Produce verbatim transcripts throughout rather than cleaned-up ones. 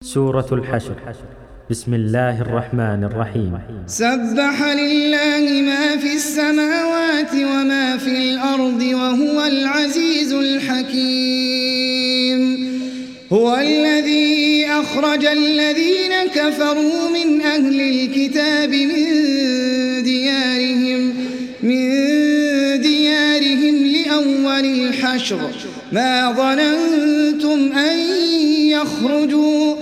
سورة الحشر. بسم الله الرحمن الرحيم. سبح لله ما في السماوات وما في الأرض وهو العزيز الحكيم. هو الذي أخرج الذين كفروا من أهل الكتاب من ديارهم من ديارهم لأول الحشر ما ظننتم أن يخرجوا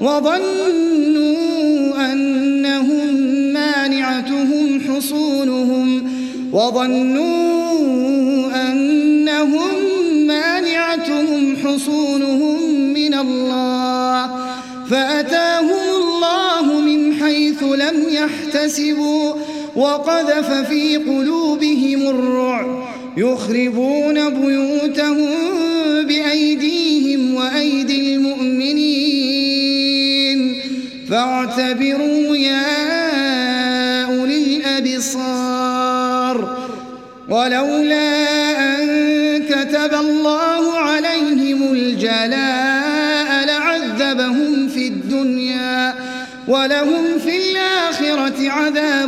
وظنوا أنهم مانعتهم حصونهم وظنوا أنهم مانعتهم حصونهم من الله فأتاهم الله من حيث لم يحتسبوا وقذف في قلوبهم الرعب يخربون بيوتهم بأيديهم وأيدي المؤمنين فاعتبروا يا أولي الأبصار. ولولا أن كتب الله عليهم الجلاء لعذبهم في الدنيا ولهم في الآخرة عذاب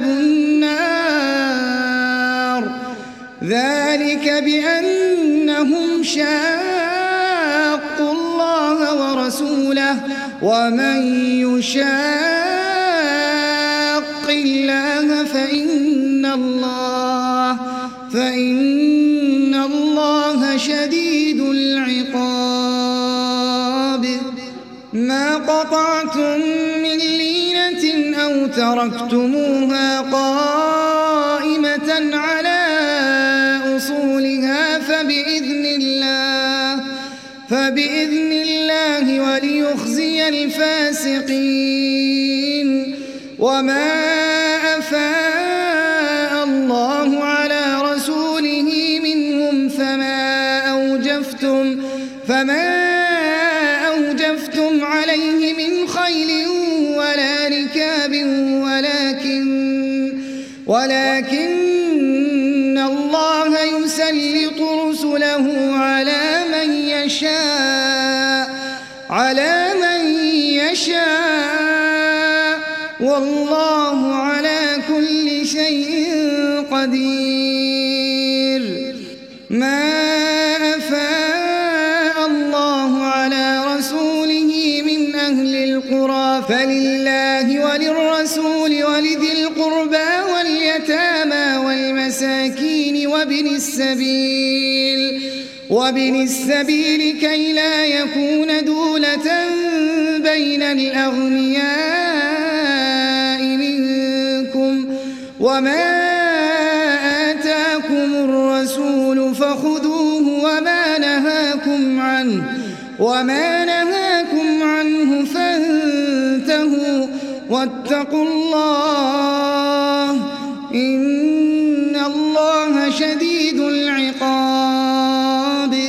النار ذلك بأنهم شاقوا الله ورسوله ومن يشاق الله فإن الله فإن الله شديد العقاب. ما قطعتم من لينة أو تركتموها قائمة على أصولها فبإذن الله فبإذن الله وليخزي الفاسقين. وما أفاء الله على رسوله منهم فما أوجفتم فما أوجفتم عليه من خيل ولا ركاب ولكن ولكن الله يسلط رسله على من يشاء على من يشاء والله على كل شيء قدير. ما أفاء الله على رسوله من أهل القرى فلله وللرسول ولذي القربى واليتامى والمساكين وابن السبيل وابن السبيل كي لا يكون دولة بين الأغنياء منكم. وما آتاكم الرسول فخذوه وما نهاكم عنه وما نهاكم عنه فانتهوا واتقوا الله إن الله شديد العقاب.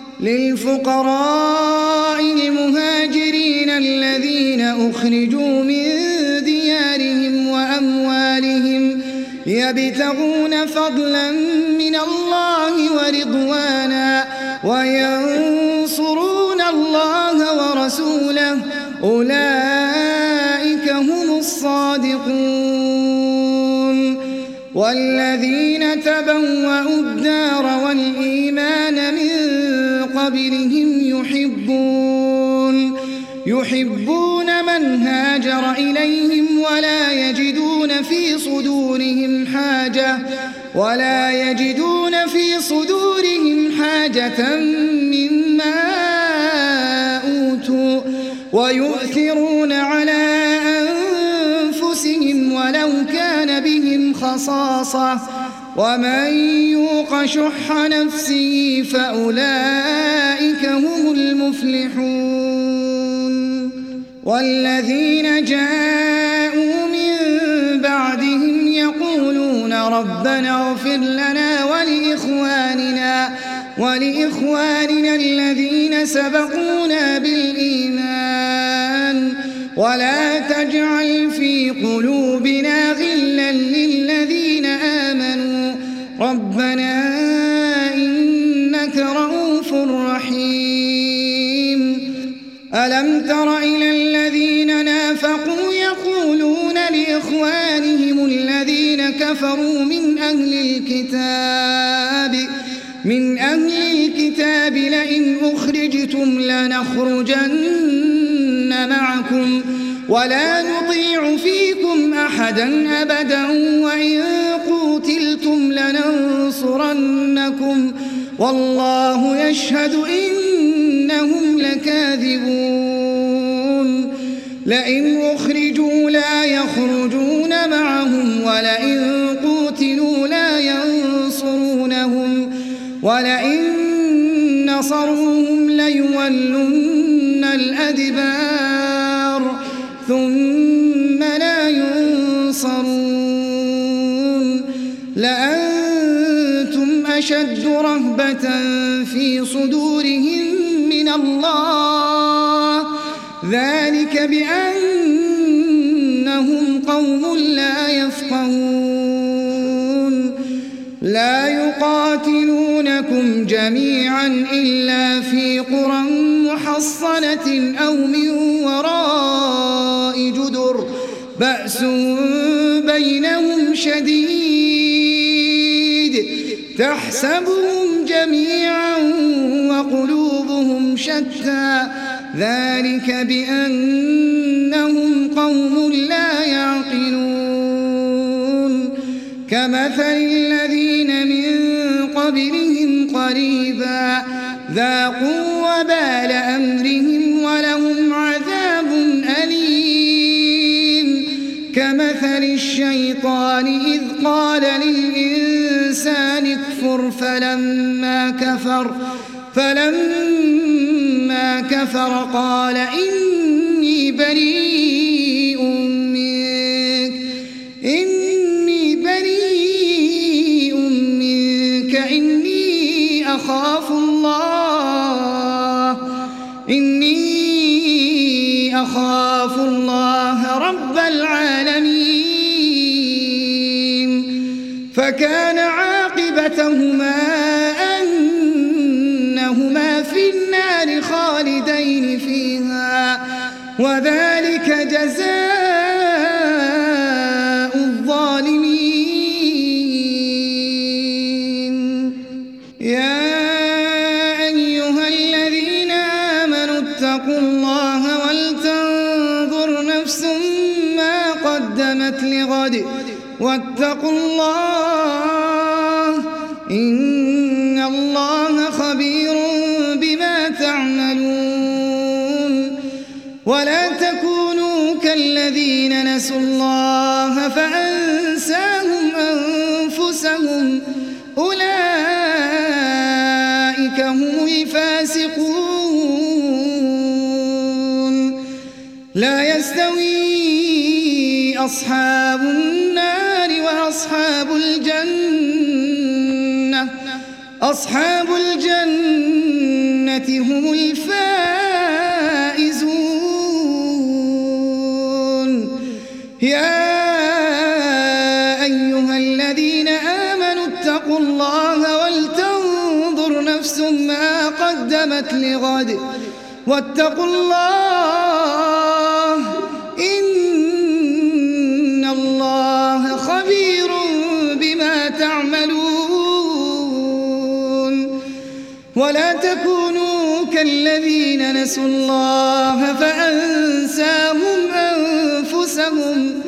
للفقراء المهاجرين الذين أخرجوا من ديارهم وأموالهم يبتغون فضلا من الله ورضوانا وينصرون الله ورسوله أولئك هم الصادقون. والذين تبوأوا الدار والإيمان من قبلهم يحبون يحبون من هاجر إليهم ولا يجدون في صدورهم حاجة ولا يجدون في صدورهم حاجة مما أوتوا ويؤثرون على أنفسهم ولو كان بهم خصاصة ومن يوق شح نفسه فأولئك هم المفلحون. والذين جاءوا من بعدهم يقولون ربنا اغفر لنا ولإخواننا ولإخواننا الذين سبقونا بالإيمان ولا تجعل في قلوبنا غلا للذين آمنوا ربنا إنك رؤوف رحيم. ألم تر إلى الذين لإخوانهم الذين كفروا من أهل الكتاب من أهل الكتاب لئن أخرجتم لنخرجن معكم ولا نطيع فيكم أحدا أبدا وإن قوتلتم لننصرنكم والله يشهد إنهم لكاذبون لئن أخرجوا لا يخرجون معهم ولئن قوتلوا لا ينصرونهم ولئن نصروهم ليولن الأدبار ثم لا ينصرون لأنتم أشد رهبة في صدورهم من الله ذلك بأنهم قوم لا يفقهون لا يقاتلونكم جميعا إلا في قرى محصنة أو من وراء جدر بأس بينهم شديد تحسبهم جميعا وقلوبهم شتى ذلك بأنهم قوم لا يعقلون كمثل الذين من قبلهم قريبا ذاقوا وبال أمرهم ولهم عذاب أليم كمثل الشيطان إذ قال للإنسان اكفر فلما كفر فلما كفر قال إني بريء منك إني بريء منك إني أخاف الله إني أخاف الله رب العالمين فكان عاقبتهما أنهما في النار خالدين فيها وذلك جزاء الظالمين يا أيها الذين آمنوا اتقوا الله ولتنظر نفس ما قدمت لغد واتقوا الله إن الله خبير بما تعملون ولا تكونوا كالذين نسوا الله فأنساهم أنفسهم أولئك هم الفاسقون لا يستوي أصحاب النار وأصحاب الجنة أصحاب الجنة هم الفائزون يا أيها الذين آمنوا اتقوا الله ولتنظر نفس ما قدمت لغد واتقوا الله إن الله خبير بما تعملون ولا تكونوا كالذين نسوا الله فأنساهم أنفسهم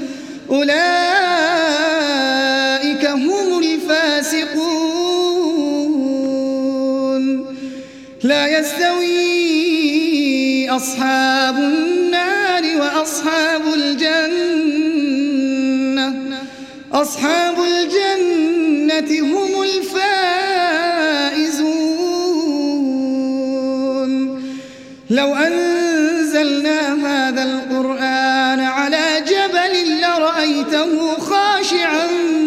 أولئك هم الفاسقون لا يستوي أصحاب النار وأصحاب الجنة أصحاب الجنة هم الفائزون لو أنزلنا هذا القرآن على جبل لرأيته خاشعا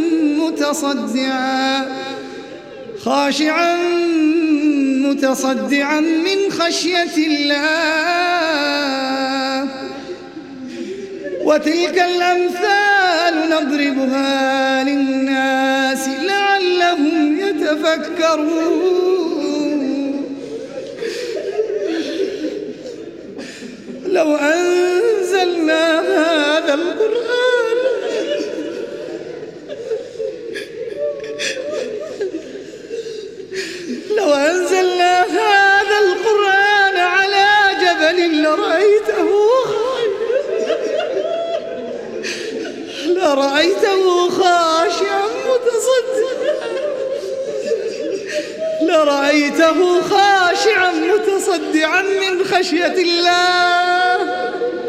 متصدعا خاشعا متصدعا من خشية الله وتلك الأمثال نضربها للناس لعلهم يتفكرون لو أنزلنا هذا القرآن لرأيته خاشعا متصدعا لرأيته خاشعا متصدعا من خشية الله.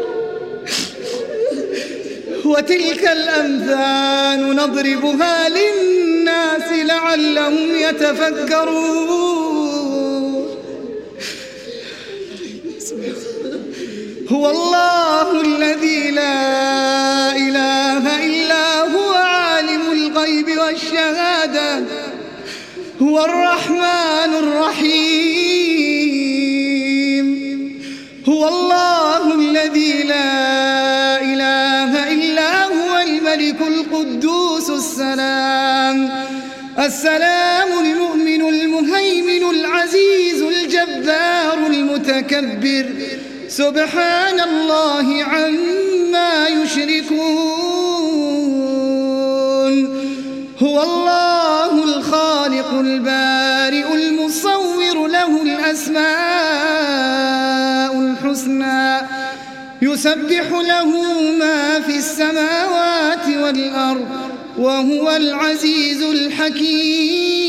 وتلك الأمثال نضربها للناس لعلهم يتفكرون. هو الله الذي لا إله إلا هو عالم الغيب والشهادة هو الرحمن الرحيم. هو الله الذي لا إله إلا هو الملك القدوس السلام السلام المؤمن المهيمن العزيز الجبار المتكبر سبحان الله عما يشركون. هو الله الخالق البارئ المصور له الأسماء الحسنى يسبح له ما في السماوات والأرض وهو العزيز الحكيم.